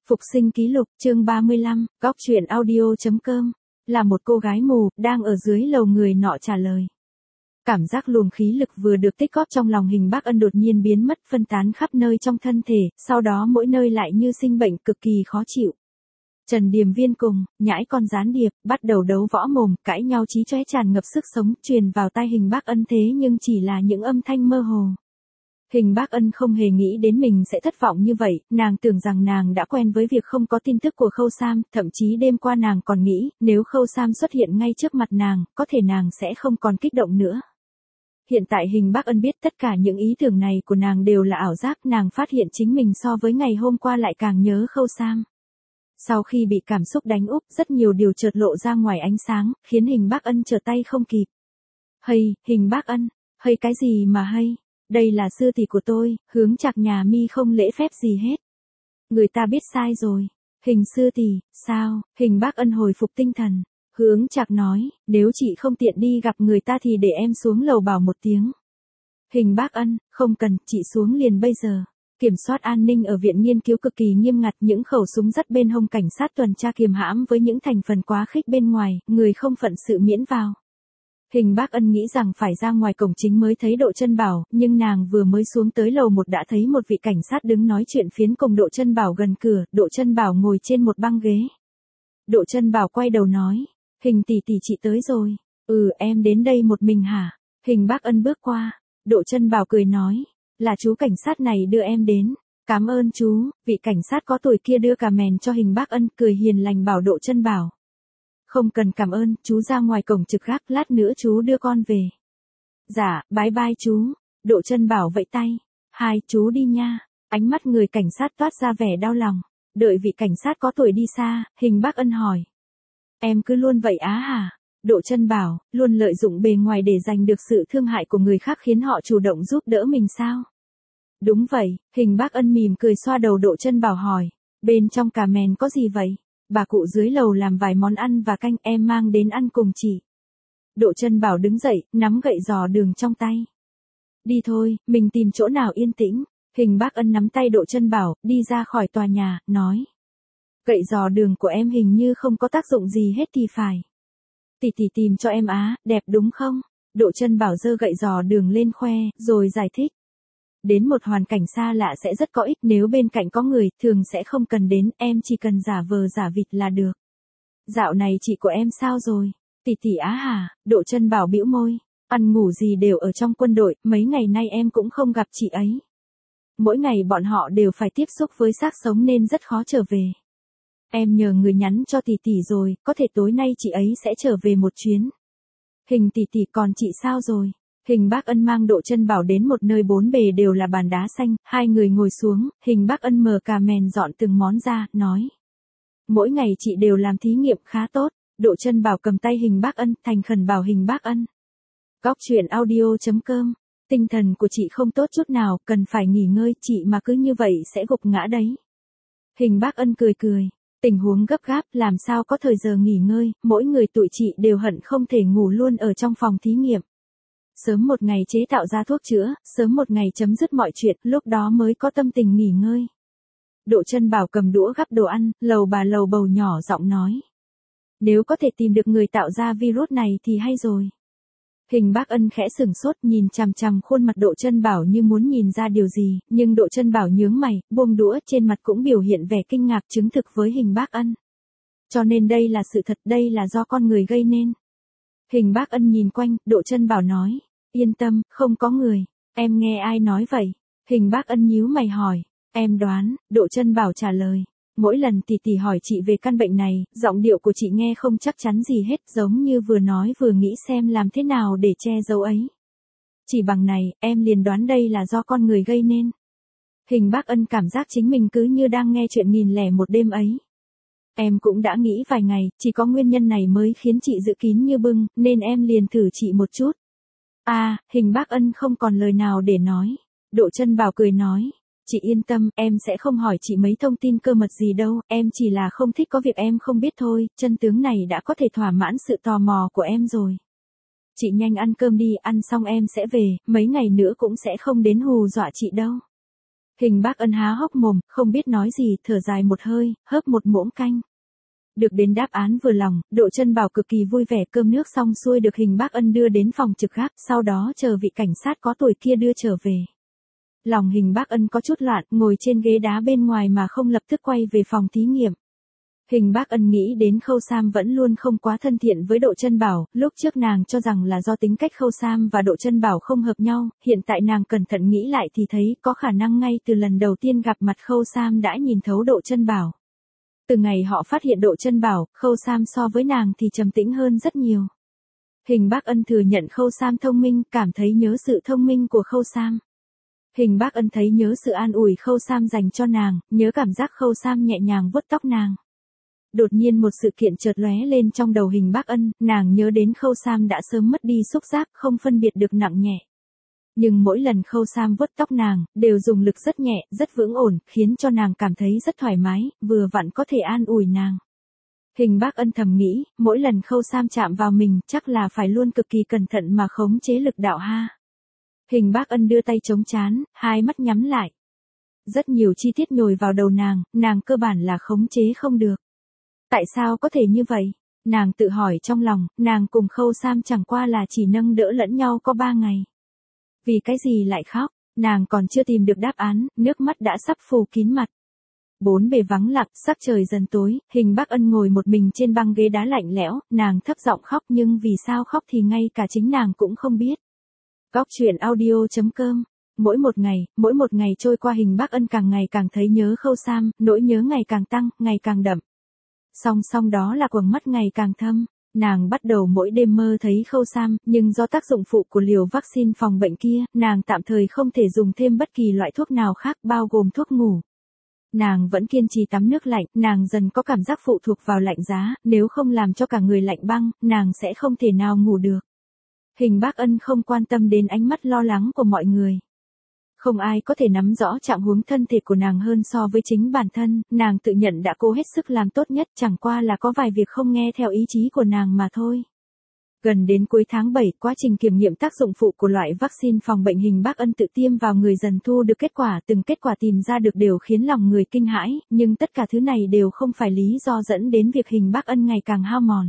Phục sinh ký lục, chương 35, góc truyện audio.com. Là một cô gái mù, đang ở dưới lầu người nọ trả lời. Cảm giác luồng khí lực vừa được tích góp trong lòng Hình Bác Ân đột nhiên biến mất phân tán khắp nơi trong thân thể, sau đó mỗi nơi lại như sinh bệnh cực kỳ khó chịu. Trần Điềm Viên cùng, nhãi con gián điệp, bắt đầu đấu võ mồm, cãi nhau chí chóe tràn ngập sức sống, truyền vào tai Hình Bác Ân thế nhưng chỉ là những âm thanh mơ hồ. Hình Bác Ân không hề nghĩ đến mình sẽ thất vọng như vậy, nàng tưởng rằng nàng đã quen với việc không có tin tức của Khâu Sam, thậm chí đêm qua nàng còn nghĩ, nếu Khâu Sam xuất hiện ngay trước mặt nàng, có thể nàng sẽ không còn kích động nữa. Hiện tại Hình Bác Ân biết tất cả những ý tưởng này của nàng đều là ảo giác, nàng phát hiện chính mình so với ngày hôm qua lại càng nhớ Khâu Sam. Sau khi bị cảm xúc đánh úp, rất nhiều điều chợt lộ ra ngoài ánh sáng, khiến Hình Bác Ân trở tay không kịp. Hay, Hình Bác Ân, hay cái gì mà hay? Đây là sư tỷ của tôi, Hướng Trạc nhà mi không lễ phép gì hết. Người ta biết sai rồi. Hình sư tỷ, sao? Hình Bác Ân hồi phục tinh thần. Hướng Trạc nói, nếu chị không tiện đi gặp người ta thì để em xuống lầu bảo một tiếng. Hình Bác Ân, không cần, chị xuống liền bây giờ. Kiểm soát an ninh ở viện nghiên cứu cực kỳ nghiêm ngặt, những khẩu súng dắt bên hông cảnh sát tuần tra kiềm hãm với những thành phần quá khích bên ngoài, người không phận sự miễn vào. Hình Bác Ân nghĩ rằng phải ra ngoài cổng chính mới thấy Độ Chân Bảo, nhưng nàng vừa mới xuống tới lầu 1 đã thấy một vị cảnh sát đứng nói chuyện phiếm cùng Độ Chân Bảo gần cửa, Độ Chân Bảo ngồi trên một băng ghế. Độ Chân Bảo quay đầu nói, Hình tỷ tỷ chị tới rồi. Ừ, em đến đây một mình hả? Hình Bác Ân bước qua, Độ Chân Bảo cười nói, là chú cảnh sát này đưa em đến. Cảm ơn chú. Vị cảnh sát có tuổi kia đưa cà mèn cho Hình Bác Ân, cười hiền lành bảo Độ Chân Bảo. Không cần cảm ơn, chú ra ngoài cổng trực gác, lát nữa chú đưa con về. Dạ, bye bye chú. Độ Chân Bảo vẫy tay. Hai, chú đi nha. Ánh mắt người cảnh sát toát ra vẻ đau lòng. Đợi vị cảnh sát có tuổi đi xa, Hình Bác Ân hỏi. Em cứ luôn vậy á hả? Độ Chân Bảo, luôn lợi dụng bề ngoài để giành được sự thương hại của người khác khiến họ chủ động giúp đỡ mình sao? Đúng vậy, Hình Bác Ân mỉm cười xoa đầu Độ Chân Bảo hỏi. Bên trong cà mèn có gì vậy? Bà cụ dưới lầu làm vài món ăn và canh, em mang đến ăn cùng chị. Độ Chân Bảo đứng dậy, nắm gậy giò đường trong tay. Đi thôi, mình tìm chỗ nào yên tĩnh. Hình Bác Ân nắm tay Độ Chân Bảo, đi ra khỏi tòa nhà, nói. Gậy giò đường của em hình như không có tác dụng gì hết thì phải. Tỷ tỷ tìm cho em á, đẹp đúng không? Độ Chân Bảo giơ gậy giò đường lên khoe, rồi giải thích. Đến một hoàn cảnh xa lạ sẽ rất có ích, nếu bên cạnh có người, thường sẽ không cần đến, em chỉ cần giả vờ giả vịt là được. Dạo này chị của em sao rồi? Tỷ tỷ á hả? Độ Chân Bảo bĩu môi. Ăn ngủ gì đều ở trong quân đội, mấy ngày nay em cũng không gặp chị ấy. Mỗi ngày bọn họ đều phải tiếp xúc với xác sống nên rất khó trở về. Em nhờ người nhắn cho tỷ tỷ rồi, có thể tối nay chị ấy sẽ trở về một chuyến. Hình tỷ tỷ, còn chị sao rồi? Hình Bác Ân mang Độ Chân Bảo đến một nơi bốn bề đều là bàn đá xanh, hai người ngồi xuống, Hình Bác Ân mở cà mèn dọn từng món ra, nói. Mỗi ngày chị đều làm thí nghiệm khá tốt. Độ Chân Bảo cầm tay Hình Bác Ân, thành khẩn bảo Hình Bác Ân. Góc truyện audio.com. Tinh thần của chị không tốt chút nào, cần phải nghỉ ngơi, chị mà cứ như vậy sẽ gục ngã đấy. Hình Bác Ân cười cười. Tình huống gấp gáp, làm sao có thời giờ nghỉ ngơi, mỗi người tụi chị đều hận không thể ngủ luôn ở trong phòng thí nghiệm. Sớm một ngày chế tạo ra thuốc chữa, sớm một ngày chấm dứt mọi chuyện, lúc đó mới có tâm tình nghỉ ngơi. Độ Chân Bảo cầm đũa gắp đồ ăn, lầu bà lầu bầu nhỏ giọng nói. Nếu có thể tìm được người tạo ra virus này thì hay rồi. Hình Bác Ân khẽ sửng sốt, nhìn chằm chằm khuôn mặt Độ Chân Bảo như muốn nhìn ra điều gì, nhưng Độ Chân Bảo nhướng mày, buông đũa, trên mặt cũng biểu hiện vẻ kinh ngạc chứng thực với Hình Bác Ân. Cho nên đây là sự thật, đây là do con người gây nên. Hình Bác Ân nhìn quanh, Độ Chân Bảo nói, yên tâm, không có người. Em nghe ai nói vậy? Hình Bác Ân nhíu mày hỏi. Em đoán, Độ Chân Bảo trả lời. Mỗi lần tỷ tỷ hỏi chị về căn bệnh này, giọng điệu của chị nghe không chắc chắn gì hết, giống như vừa nói vừa nghĩ xem làm thế nào để che giấu ấy. Chỉ bằng này, em liền đoán đây là do con người gây nên. Hình Bác Ân cảm giác chính mình cứ như đang nghe chuyện 1001 đêm ấy. Em cũng đã nghĩ vài ngày, chỉ có nguyên nhân này mới khiến chị giữ kín như bưng, nên em liền thử chị một chút. Hình Bác Ân không còn lời nào để nói. Độ Chân Bảo cười nói. Chị yên tâm, em sẽ không hỏi chị mấy thông tin cơ mật gì đâu, em chỉ là không thích có việc em không biết thôi, chân tướng này đã có thể thỏa mãn sự tò mò của em rồi. Chị nhanh ăn cơm đi, ăn xong em sẽ về, mấy ngày nữa cũng sẽ không đến hù dọa chị đâu. Hình Bác Ân há hốc mồm, không biết nói gì, thở dài một hơi, hớp một muỗng canh. Được đến đáp án vừa lòng, Độ Chân Bảo cực kỳ vui vẻ, cơm nước xong xuôi được Hình Bác Ân đưa đến phòng trực gác, sau đó chờ vị cảnh sát có tuổi kia đưa trở về. Lòng Hình Bác Ân có chút loạn, ngồi trên ghế đá bên ngoài mà không lập tức quay về phòng thí nghiệm. Hình Bác Ân nghĩ đến Khâu Sam vẫn luôn không quá thân thiện với Độ Chân Bảo, lúc trước nàng cho rằng là do tính cách Khâu Sam và Độ Chân Bảo không hợp nhau, hiện tại nàng cẩn thận nghĩ lại thì thấy có khả năng ngay từ lần đầu tiên gặp mặt Khâu Sam đã nhìn thấu Độ Chân Bảo. Từ ngày họ phát hiện Độ Chân Bảo, Khâu Sam so với nàng thì trầm tĩnh hơn rất nhiều. Hình Bác Ân thừa nhận Khâu Sam thông minh, cảm thấy nhớ sự thông minh của Khâu Sam. Hình Bác Ân thấy nhớ sự an ủi Khâu Sam dành cho nàng, nhớ cảm giác Khâu Sam nhẹ nhàng vuốt tóc nàng. Đột nhiên một sự kiện chợt lóe lên trong đầu Hình Bác Ân, nàng nhớ đến Khâu Sam đã sớm mất đi xúc giác, không phân biệt được nặng nhẹ. Nhưng mỗi lần Khâu Sam vuốt tóc nàng, đều dùng lực rất nhẹ, rất vững ổn, khiến cho nàng cảm thấy rất thoải mái, vừa vặn có thể an ủi nàng. Hình Bác Ân thầm nghĩ, mỗi lần Khâu Sam chạm vào mình, chắc là phải luôn cực kỳ cẩn thận mà khống chế lực đạo ha. Hình Bác Ân đưa tay chống trán, hai mắt nhắm lại. Rất nhiều chi tiết nhồi vào đầu nàng cơ bản là khống chế không được. Tại sao có thể như vậy? Nàng tự hỏi trong lòng, nàng cùng Khâu Sam chẳng qua là chỉ nâng đỡ lẫn nhau có 3 ngày. Vì cái gì lại khóc? Nàng còn chưa tìm được đáp án, nước mắt đã sắp phủ kín mặt. Bốn bề vắng lặng, sắc trời dần tối, Hình Bác Ân ngồi một mình trên băng ghế đá lạnh lẽo, nàng thấp giọng khóc nhưng vì sao khóc thì ngay cả chính nàng cũng không biết. Góc truyện audio.com. Mỗi một ngày trôi qua Hình Bác Ân càng ngày càng thấy nhớ Khâu Sam, nỗi nhớ ngày càng tăng, ngày càng đậm. Song song đó là quầng mắt ngày càng thâm. Nàng bắt đầu mỗi đêm mơ thấy Khâu Sam, nhưng do tác dụng phụ của liều vaccine phòng bệnh kia, nàng tạm thời không thể dùng thêm bất kỳ loại thuốc nào khác bao gồm thuốc ngủ. Nàng vẫn kiên trì tắm nước lạnh, nàng dần có cảm giác phụ thuộc vào lạnh giá, nếu không làm cho cả người lạnh băng, nàng sẽ không thể nào ngủ được. Hình Bác Ân không quan tâm đến ánh mắt lo lắng của mọi người. Không ai có thể nắm rõ trạng huống thân thể của nàng hơn so với chính bản thân, nàng tự nhận đã cố hết sức làm tốt nhất, chẳng qua là có vài việc không nghe theo ý chí của nàng mà thôi. Gần đến cuối tháng 7, quá trình kiểm nghiệm tác dụng phụ của loại vaccine phòng bệnh Hình Bác Ân tự tiêm vào người dần thu được kết quả, từng kết quả tìm ra được đều khiến lòng người kinh hãi, nhưng tất cả thứ này đều không phải lý do dẫn đến việc Hình Bác Ân ngày càng hao mòn.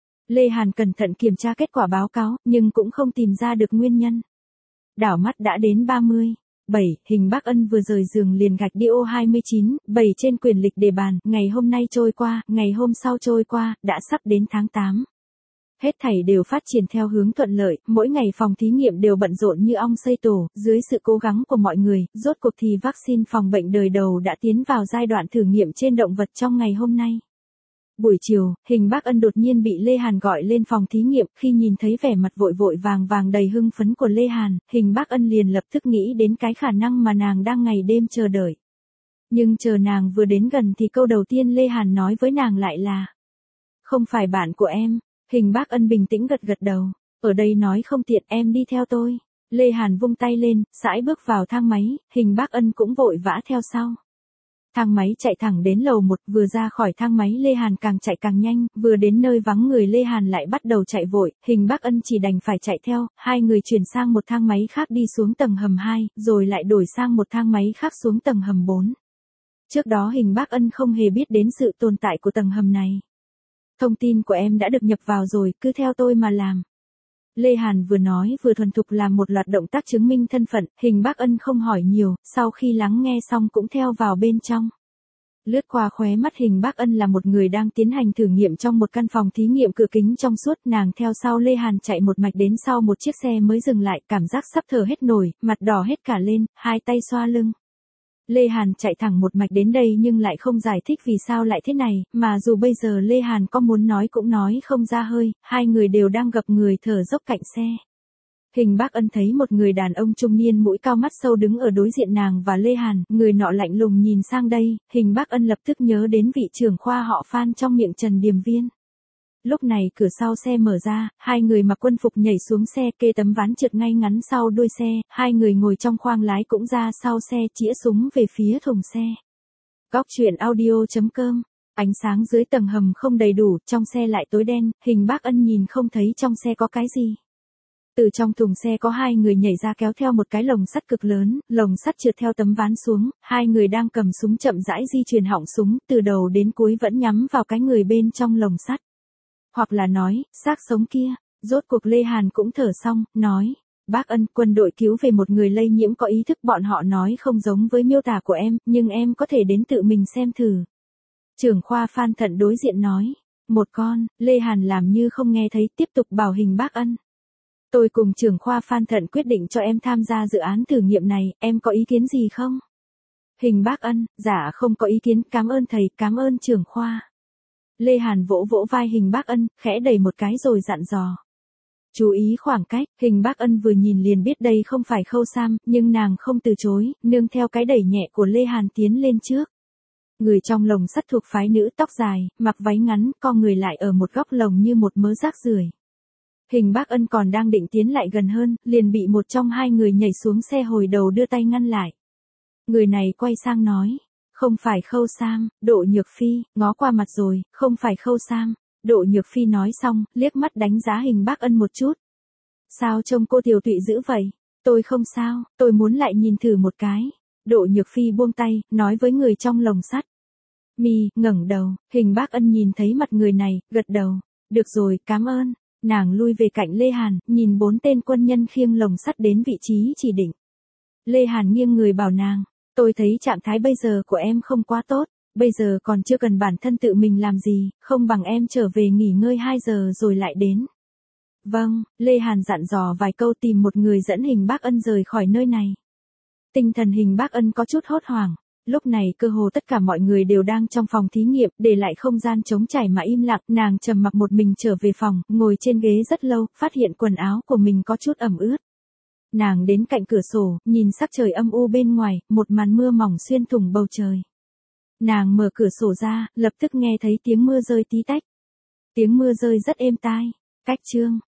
Lê Hàn cẩn thận kiểm tra kết quả báo cáo, nhưng cũng không tìm ra được nguyên nhân. Đảo mắt đã đến 37, Hình Bác Ân vừa rời giường liền gạch đi ô 29, 7 trên quyển lịch đề bàn, ngày hôm nay trôi qua, ngày hôm sau trôi qua, đã sắp đến tháng 8. Hết thảy đều phát triển theo hướng thuận lợi, mỗi ngày phòng thí nghiệm đều bận rộn như ong xây tổ, dưới sự cố gắng của mọi người, rốt cuộc thì vaccine phòng bệnh đời đầu đã tiến vào giai đoạn thử nghiệm trên động vật trong ngày hôm nay. Buổi chiều, Hình Bác Ân đột nhiên bị Lê Hàn gọi lên phòng thí nghiệm, khi nhìn thấy vẻ mặt vội vội vàng vàng đầy hưng phấn của Lê Hàn, Hình Bác Ân liền lập tức nghĩ đến cái khả năng mà nàng đang ngày đêm chờ đợi. Nhưng chờ nàng vừa đến gần thì câu đầu tiên Lê Hàn nói với nàng lại là: "Không phải bạn của em." Hình Bác Ân bình tĩnh gật gật đầu, "Ở đây nói không tiện, em đi theo tôi." Lê Hàn vung tay lên, sải bước vào thang máy, Hình Bác Ân cũng vội vã theo sau. Thang máy chạy thẳng đến lầu 1, vừa ra khỏi thang máy Lê Hàn càng chạy càng nhanh, vừa đến nơi vắng người Lê Hàn lại bắt đầu chạy vội, Hình Bác Ân chỉ đành phải chạy theo, hai người chuyển sang một thang máy khác đi xuống tầng hầm 2, rồi lại đổi sang một thang máy khác xuống tầng hầm 4. Trước đó Hình Bác Ân không hề biết đến sự tồn tại của tầng hầm này. "Thông tin của em đã được nhập vào rồi, cứ theo tôi mà làm." Lê Hàn vừa nói vừa thuần thục làm một loạt động tác chứng minh thân phận, Hình Bác Ân không hỏi nhiều, sau khi lắng nghe xong cũng theo vào bên trong. Lướt qua khóe mắt Hình Bác Ân là một người đang tiến hành thử nghiệm trong một căn phòng thí nghiệm cửa kính trong suốt, nàng theo sau Lê Hàn chạy một mạch đến sau một chiếc xe mới dừng lại, cảm giác sắp thở hết nổi, mặt đỏ hết cả lên, hai tay xoa lưng. Lê Hàn chạy thẳng một mạch đến đây nhưng lại không giải thích vì sao lại thế này, mà dù bây giờ Lê Hàn có muốn nói cũng nói không ra hơi, hai người đều đang gập người thở dốc cạnh xe. Hình Bác Ân thấy một người đàn ông trung niên mũi cao mắt sâu đứng ở đối diện nàng và Lê Hàn, người nọ lạnh lùng nhìn sang đây, Hình Bác Ân lập tức nhớ đến vị trưởng khoa họ Phan trong miệng Trần Điềm Viên. Lúc này cửa sau xe mở ra, hai người mặc quân phục nhảy xuống xe, kê tấm ván trượt ngay ngắn sau đuôi xe, hai người ngồi trong khoang lái cũng ra sau xe, chĩa súng về phía thùng xe. Góc truyện audio.com. Ánh sáng dưới tầng hầm không đầy đủ, trong xe lại tối đen, Hình Bác Ân nhìn không thấy trong xe có cái gì. Từ trong thùng xe có hai người nhảy ra kéo theo một cái lồng sắt cực lớn, lồng sắt trượt theo tấm ván xuống, hai người đang cầm súng chậm rãi di chuyển họng súng, từ đầu đến cuối vẫn nhắm vào cái người bên trong lồng sắt. Hoặc là nói, xác sống kia. Rốt cuộc Lê Hàn cũng thở xong, nói, bác Ân, quân đội cứu về một người lây nhiễm có ý thức, bọn họ nói không giống với miêu tả của em, nhưng em có thể đến tự mình xem thử. Trưởng khoa Phan Thận đối diện nói, một con. Lê Hàn làm như không nghe thấy, tiếp tục bảo Hình bác Ân. Tôi cùng trưởng khoa Phan Thận quyết định cho em tham gia dự án thử nghiệm này, em có ý kiến gì không? Hình bác Ân, dạ không có ý kiến, cảm ơn thầy, cảm ơn trưởng khoa. Lê Hàn vỗ vỗ vai Hình bác Ân, khẽ đẩy một cái rồi dặn dò. Chú ý khoảng cách. Hình bác Ân vừa nhìn liền biết đây không phải Khâu Sam, nhưng nàng không từ chối, nương theo cái đẩy nhẹ của Lê Hàn tiến lên trước. Người trong lồng sắt thuộc phái nữ, tóc dài, mặc váy ngắn, co người lại ở một góc lồng như một mớ rác rưởi. Hình bác Ân còn đang định tiến lại gần hơn, liền bị một trong hai người nhảy xuống xe hồi đầu đưa tay ngăn lại. Người này quay sang nói, không phải Khâu Sam. Đỗ Nhược Phi, ngó qua mặt rồi, không phải Khâu Sam. Đỗ Nhược Phi nói xong, liếc mắt đánh giá Hình bác Ân một chút. Sao trông cô tiểu tụy dữ vậy? Tôi không sao, tôi muốn lại nhìn thử một cái. Đỗ Nhược Phi buông tay, nói với người trong lồng sắt. Mi, ngẩng đầu. Hình bác Ân nhìn thấy mặt người này, gật đầu. Được rồi, cảm ơn. Nàng lui về cạnh Lê Hàn, nhìn 4 tên quân nhân khiêng lồng sắt đến vị trí chỉ định. Lê Hàn nghiêng người bảo nàng, tôi thấy trạng thái bây giờ của em không quá tốt, bây giờ còn chưa cần bản thân tự mình làm gì, không bằng em trở về nghỉ ngơi 2 giờ rồi lại đến. Vâng, Lê Hàn dặn dò vài câu tìm một người dẫn Hình bác Ân rời khỏi nơi này. Tinh thần Hình bác Ân có chút hốt hoảng. Lúc này cơ hồ tất cả mọi người đều đang trong phòng thí nghiệm, để lại không gian trống trải mà im lặng, nàng trầm mặc một mình trở về phòng, ngồi trên ghế rất lâu, phát hiện quần áo của mình có chút ẩm ướt. Nàng đến cạnh cửa sổ, nhìn sắc trời âm u bên ngoài, một màn mưa mỏng xuyên thủng bầu trời. Nàng mở cửa sổ ra, lập tức nghe thấy tiếng mưa rơi tí tách. Tiếng mưa rơi rất êm tai. Cách chương